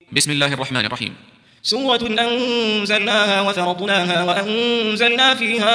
بسم الله الرحمن الرحيم. سورة أنزلناها وفرضناها وأنزلنا فيها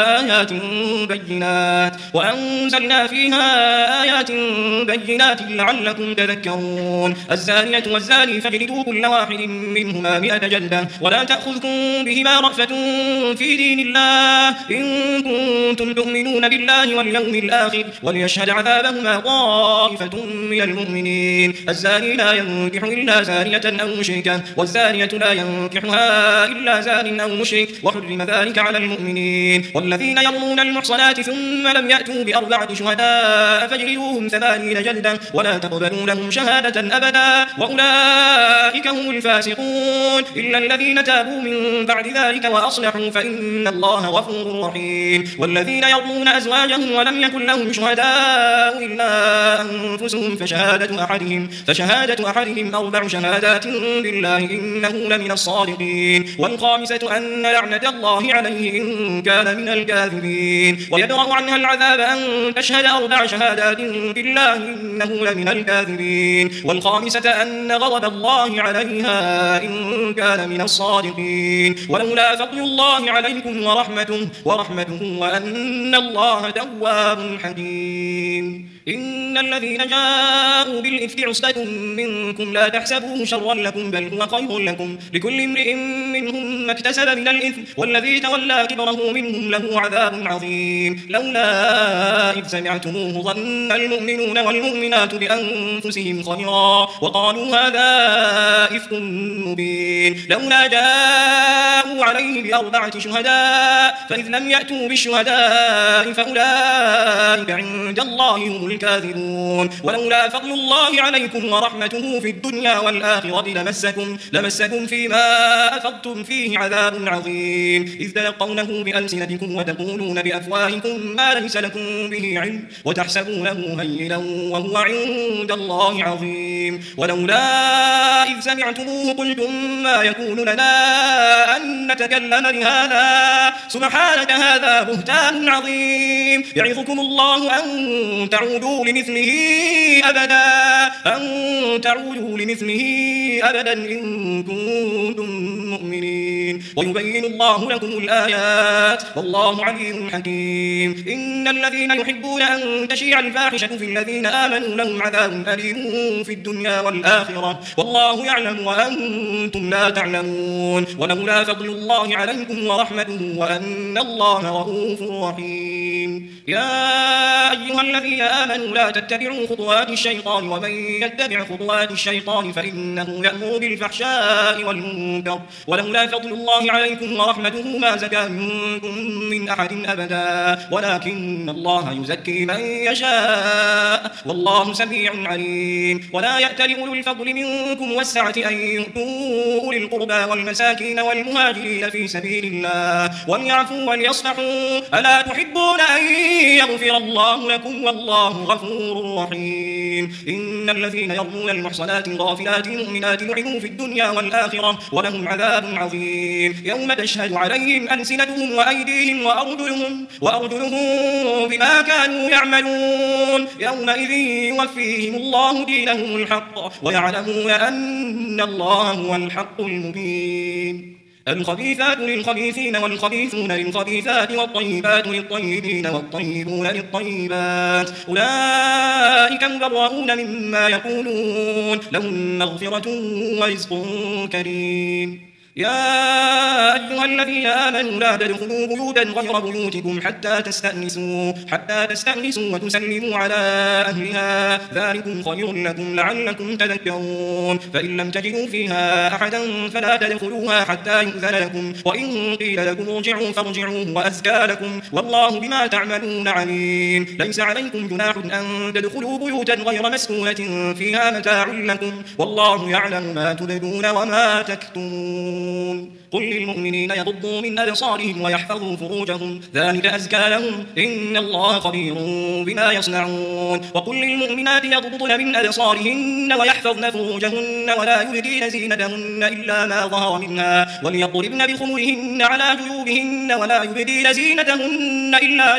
آيات بينات لعلكم تذكرون. الزانية والزاني فاجلدوا كل واحد منهما 100 جلدة ولا تأخذكم بهما رأفة في دين الله إن كنتم تؤمنون بالله واليوم الآخر وليشهد عذابهما طائفة من المؤمنين. الزاني لا ينكح إلا زانية أو مشركة والزانية لا ينكحها إلا زان أو مشرك وحرم ذلك على المؤمنين. والذين يرمون المحصنات ثم لم يأتوا ب4 شهداء فاجلدوهم 80 جلدة ولا تقبلوا لهم شهادة أبدا وأولئك هم الفاسقون إلا الذين تابوا من بعد ذلك وأصلحوا فإن الله غفور رحيم. والذين يرمون أزواجهم ولم يكن لهم شهداء إلا أنفسهم فشهادة أحدهم 4 شهادات بالله إنه لمن الصادقين. والخامسة أن لعنة الله عليه إن كان من الكاذبين. ويدرأ عنها العذاب أن تشهد 4 شهادات بالله إنه لمن الكاذبين. والخامسة أن غضب الله عليها إن كان من الصادقين. ولولا فضل الله عليكم ورحمته وأن الله تواب حكيم. إن الذين جاءوا بالإفك عصبة منكم لا تحسبوه شرا لكم بل هو خير لكم لكل امرئ منهم ما اكتسب من الإثم والذي تولى كبره منهم له عذاب عظيم. لولا إذ سمعتموه ظن المؤمنون والمؤمنات بأنفسهم خيرا وقالوا هذا إفك مبين. لولا جاءوا عليه ب4 شهداء فإذ لم يأتوا بالشهداء فأولئك عند الله هم الكاذبون. ولولا فضل الله عليكم ورحمته في الدنيا والآخرة لمسكم فيما أفضتم فيه عذاب عظيم إذ تلقونه بألسنتكم وتقولون بأفواهكم ما ليس لكم به علم وتحسبونه هينا وهو عند الله عظيم. ولولا إذ سمعتموه قلتم ما يكون لنا أن نتكلم بهذا سبحانك هذا بهتان عظيم. يعظكم الله أن تعودوا لمثله أبدا إن كنتم مؤمنين. ويبين الله لكم الآيات والله عليم حكيم. إن الذين يحبون أن تشيع الفاحشة في الذين آمنوا لهم عذاب أليم في الدنيا والآخرة والله يعلم وأنتم لا تعلمون. ولولا فضل الله عليكم ورحمته وأن الله رؤوف رحيم. يا أيها الذين آمنوا لا تتبعوا خطوات الشيطان ومن يتبع خطوات الشيطان فإنه يأمر بالفحشاء والمنكر ولولا فضل الله عليكم ورحمته ما زكى منكم من أحد أبدا ولكن الله يزكي من يشاء والله سميع عليم. ولا يأتل أولو الفضل منكم والسعة أن يؤتوا أولي القربى والمساكين والمهاجرين في سبيل الله وليعفوا وليصفحوا ألا تحبون أن يغفر الله لكم والله غفور رحيم. إن الذين يرمون المحصنات الغافلات المؤمنات لعنوا في الدنيا والآخرة ولهم عذاب عظيم يوم تشهد عليهم ألسنتهم وأيديهم وأرجلهم بما كانوا يعملون يومئذ يوفيهم الله دينهم الحق ويعلمون أن الله هو الحق المبين. الخبيثات للخبيثين والخبيثون للخبيثات والطيبات للطيبين والطيبون للطيبات أولئك مبرؤون مما يقولون لهم مغفرة ورزق كريم. يا أيها الذين آمنوا لا تدخلوا بيوتا غير بيوتكم حتى تستأنسوا وتسلموا على أهلها ذلكم خير لكم لعلكم تذكرون. فإن لم تجدوا فيها أحدا فلا تدخلوها حتى يؤذن لكم وإن قيل لكم ارجعوا فارجعوا وأزكى لكم والله بما تعملون عليم. ليس عليكم جناح أن تدخلوا بيوتا غير مسكونة فيها متاع لكم والله يعلم ما تبدون وما تكتمون. يعلمون قل للمؤمنين يغضوا من أبصارهم ويحفظوا فروجهم ذلك أزكى لهم إن الله خبير بما يصنعون وقل للمؤمنات يغضضن من أبصارهن ويحفظن فروجهن ولا يبدين زينتهن إلا ما ظهر منها وليضربن بخمرهن على جيوبهن ولا يبدين زينتهن إلا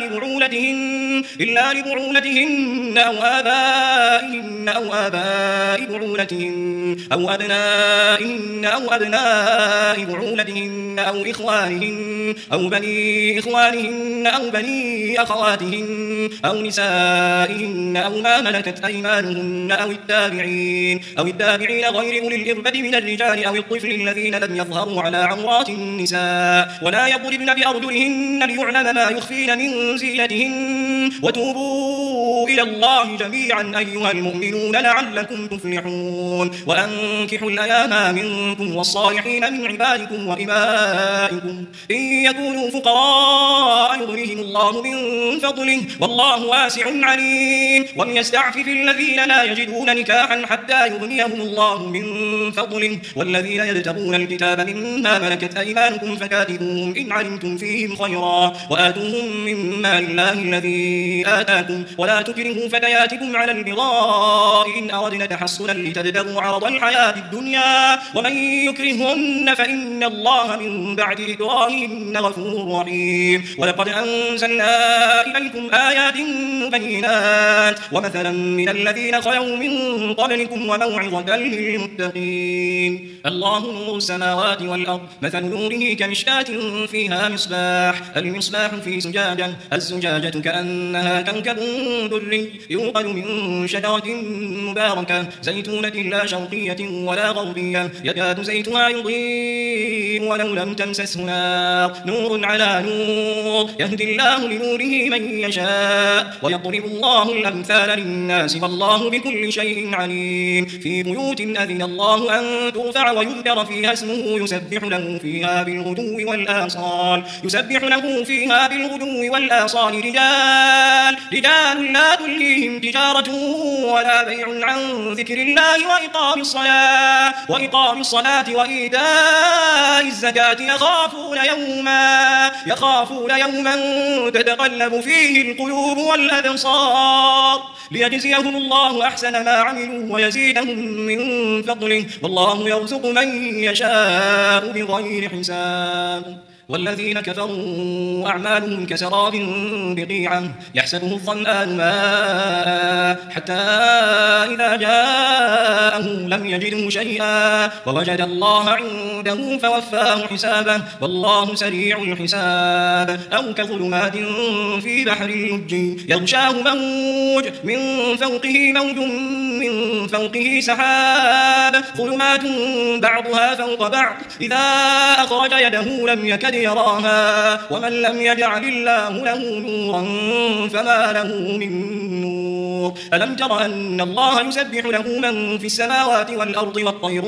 لبعولتهن أو آبائهن أو آباء بعولتهن أو أبنائهن أو أبناء بعولتهن أو إخوانهن أو بني إخوانهن أو بني أخواتهن أو نسائهن أو ما ملكت أيمانهن أو التابعين غير أولي الإربة من الرجال أو الطفل الذين لم يظهروا على عورات النساء ولا يضربن بأرجلهن ليعلم ما يخفين من زينتهن وتوبوا إلى الله جميعا أيها المؤمنون لعلكم تفلحون وأنكحوا الأيام منكم والصالحين من عبادكم وإمائكم إن يكونوا فقراء يغنيهم الله من فضله والله واسع عليم وليستعفف الذين لا يجدون نكاحا حتى يغنيهم الله من فضله والذين يبتغون الكتاب مما ملكت أيمانكم فكاتبوهم إن علمتم فيهم خيرا وآتوهم مما لله الذي آتاكم ولا تكرهوا فتياتكم على البغاء إن أردنا تحصنا لتبتغوا عرض الحياة الدنيا ومن يكرهن فإن الله من بعد إكراههن غفور رحيم ولقد أنزلنا إليكم آيات مبينات ومثلا من الذين خلوا من قبلكم وموعظة للمتقين الله نور السماوات والأرض مثل نوره كمشكاة فيها مصباح المصباح في زجاجة الزجاجة كأنها كوكب دري يوقد من شجرة مباركة زيتونة لا شرقية ولا غربية يكاد زيتها يضيء ولو لم تمسسه نار نور على نور يهدي الله لنوره من يشاء ويضرب الله الأمثال للناس والله بكل شيء عليم في بيوت أذن الله أن ترفع ويذكر فيها اسمه يسبح له فيها بالغدو والآصال رجال لا تلهيهم تجارة ولا بيع عن ذكر الله وإقام الصلاة وإيتاء الزكاة يخافون يوما تتقلب فيه القلوب والأبصار ليجزيهم الله أحسن ما عملوا ويزيدهم من فضله والله يرزق من يشاء بغير حساب والذين كفروا أعمالهم كسراب بقيعة يحسبه الظمآن ماء حتى إذا جاءه لم يجده شيئا ووجد الله عنده فوفاه حسابه والله سريع الحساب أو كظلمات في بحر اللج يغشاه موج من فوقه موج من فوقه سحاب ظلمات بعضها فوق بعض إذا أخرج يده لم يكد يراها ومن لم يجعل الله له نورا فما له من نور ألم تر أن الله يسبح له من في السماوات والأرض والطير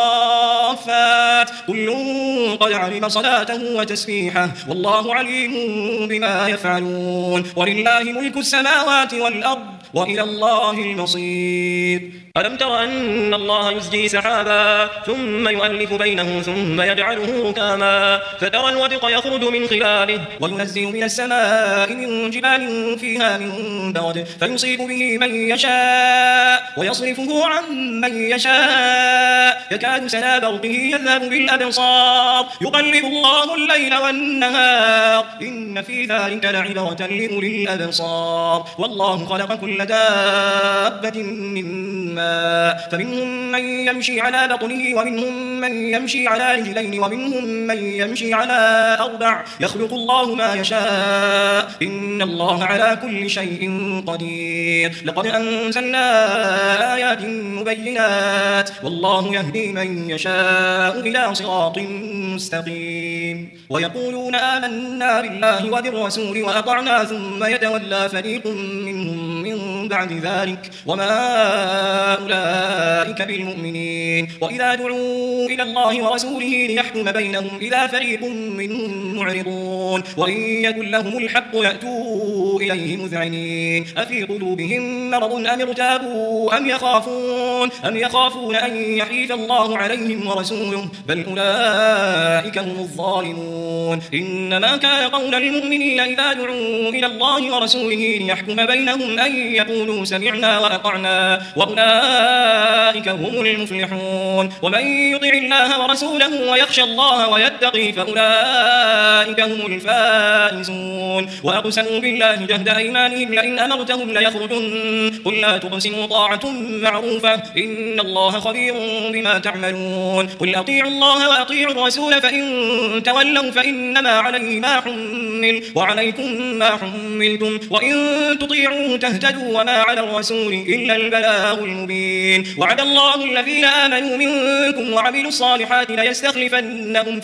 صافات كل قد علم صلاته وتسبيحه والله عليم بما يفعلون ولله ملك السماوات والأرض وإلى الله المصير ألم تر أن الله يزجي سحابا ثم يؤلف بينه ثم يجعله ركاما فترى الودق يخرج من خلاله وينزل من السماء من جبال فيها من برد فيصيب به من يشاء ويصرفه عن من يشاء يكاد سنا برقه يذهب بالأبصار يقلب الله الليل والنهار إن في ذلك لعبرة لأولي الأبصار والله خلق كل دابة من ماء فمنهم من يمشي على بطنه ومنهم من يمشي على رجلين ومنهم من يمشي على أربع يخلق الله ما يشاء إن الله على كل شيء قدير لقد أنزلنا آيات مبينات والله يهدي من يشاء إلى صراط مستقيم ويقولون آمنا بالله وبالرسول وأطعنا ثم يتولى فريق منهم من من بعد ذلك وما أولئك بالمؤمنين. وإذا دعوا إلى الله ورسوله ليحكم بينهم إذا فريق منهم معرضون وإن يكن لهم الحق يأتوا إليه مذعنين أفي قلوبهم مرض أم ارتابوا أم يخافون أن يحيف الله عليهم ورسوله بل أولئك هم الظالمون. إنما كان قول المؤمنين إذا دعوا إلى الله ورسوله ليحكم بينهم أن يقولوا سمعنا وأطعنا وأولئك هم المفلحون. ومن يطع الله ورسوله ويخشى الله ويتقي فأولئك هم الفائزون. وأقسموا بالله جهد أيمانهم لئن أمرتهم ليخرجن قل لا تقسموا طاعة معروفة إن الله خبير بما تعملون. قل أطيعوا الله وأطيعوا الرسول فإن تولوا فإنما عليه ما حمل وعليكم ما حملتم وإن تطيعوه تهتدوا وما على الرسول إلا البلاغ المبين. وعد الله الذين آمنوا منكم وعملوا الصالحات ليستخلفنهم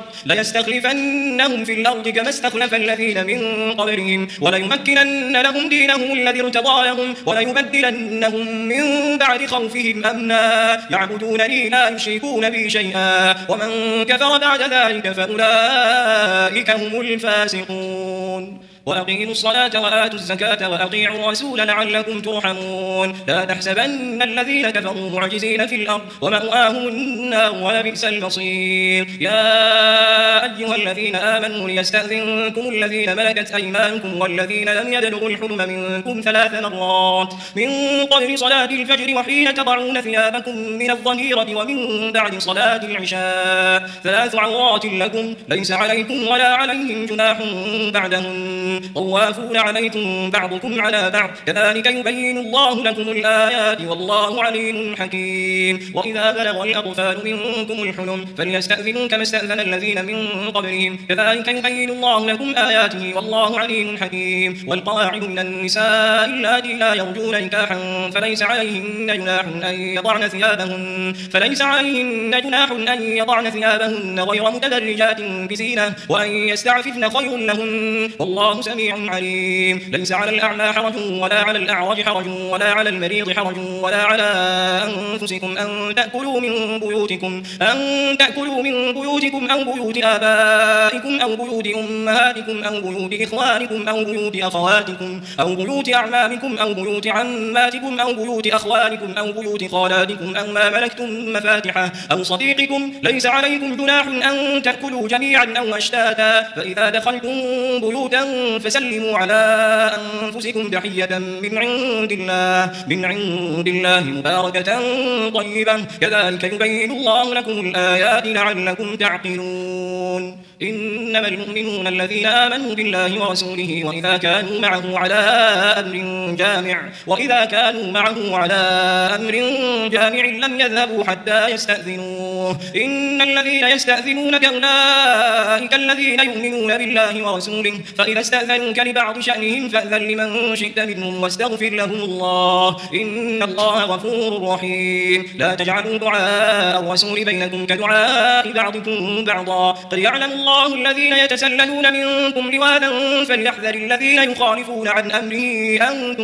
في الأرض كما استخلف الذين من قبلهم وليمكنن لهم دينهم الذي ارتضى لهم وليبدلنهم من بعد خوفهم أمنا يعبدونني لا يشركون بي شيئا ومن كفر بعد ذلك فأولئك هم الفاسقون. وأقيموا الصلاة وآتوا الزكاة وأطيعوا الرسول لعلكم ترحمون. لا تحسبن الذين كفروا معجزين في الأرض ومأواهم النار ولبئس المصير. يا أيها الذين آمنوا ليستأذنكم الذين ملكت أيمانكم والذين لم يبلغوا الحلم منكم 3 مرات من قبل صلاة الفجر وحين تضعون ثيابكم من الظهيرة ومن بعد صلاة العشاء 3 عورات لكم ليس عليكم ولا عليهم جناح بعدهن طوافون عليكم بعضكم على بعض كذلك يبين الله لكم الآيات والله عليم حكيم. وإذا بلغ الأطفال منكم الحلم فليستأذنوا كما استأذن الذين من قبلهم كذلك يبين الله لكم آياته والله عليم حكيم. والقواعد من النساء اللاتي لا يرجون نكاحا فليس عليهن جناح أن يضعن ثيابهن غير متبرجات بزينة وأن يستعففن خير لهن والله سميع عليم. ليس على الأعمى حرج ولا على الأعرج حرج ولا على المريض حرج ولا على أنفسكم أن تأكلوا من بيوتكم أو بيوت آبائكم أو بيوت أمهاتكم أو بيوت إخوانكم أو بيوت أخواتكم أو بيوت أعمامكم أو بيوت عماتكم أو بيوت أخوالكم أو بيوت خالاتكم أو ما ملكتم مفاتحه أو صديقكم ليس عليكم جناح أن تأكلوا جميعا أو أشتاتا فإذا دخلتم بيوتا فسلموا على أنفسكم تحية من عند الله مباركة طيبة كذلك يبين الله لكم الآيات لعلكم تعقلون. إنما المؤمنون الذين آمنوا بالله ورسوله وإذا كانوا معه على أمر جامع لم يذهبوا حتى يستأذنوه. إن الذين يستأذنونك أولئك الذين يؤمنون بالله ورسوله فإذا استأذنوك لبعض شأنهم فأذن لمن شئت منهم واستغفر لهم الله إن الله غفور رحيم. لا تجعلوا دعاء الرسول بينكم كدعاء بعضكم بعضا قد يعلم الله الذين يتسللون منكم لواذا فليحذر الذين يخالفون عن أمره أن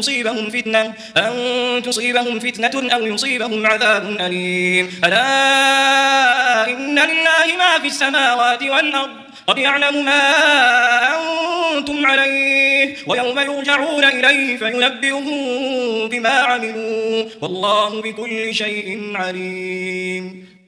تصيبهم فتنة أو يصيبهم عذاب أليم. ألا إن لله ما في السماوات والأرض قد يعلم ما أنتم عليه ويوم يرجعون إليه فينبئهم بما عملوا والله بكل شيء عليم.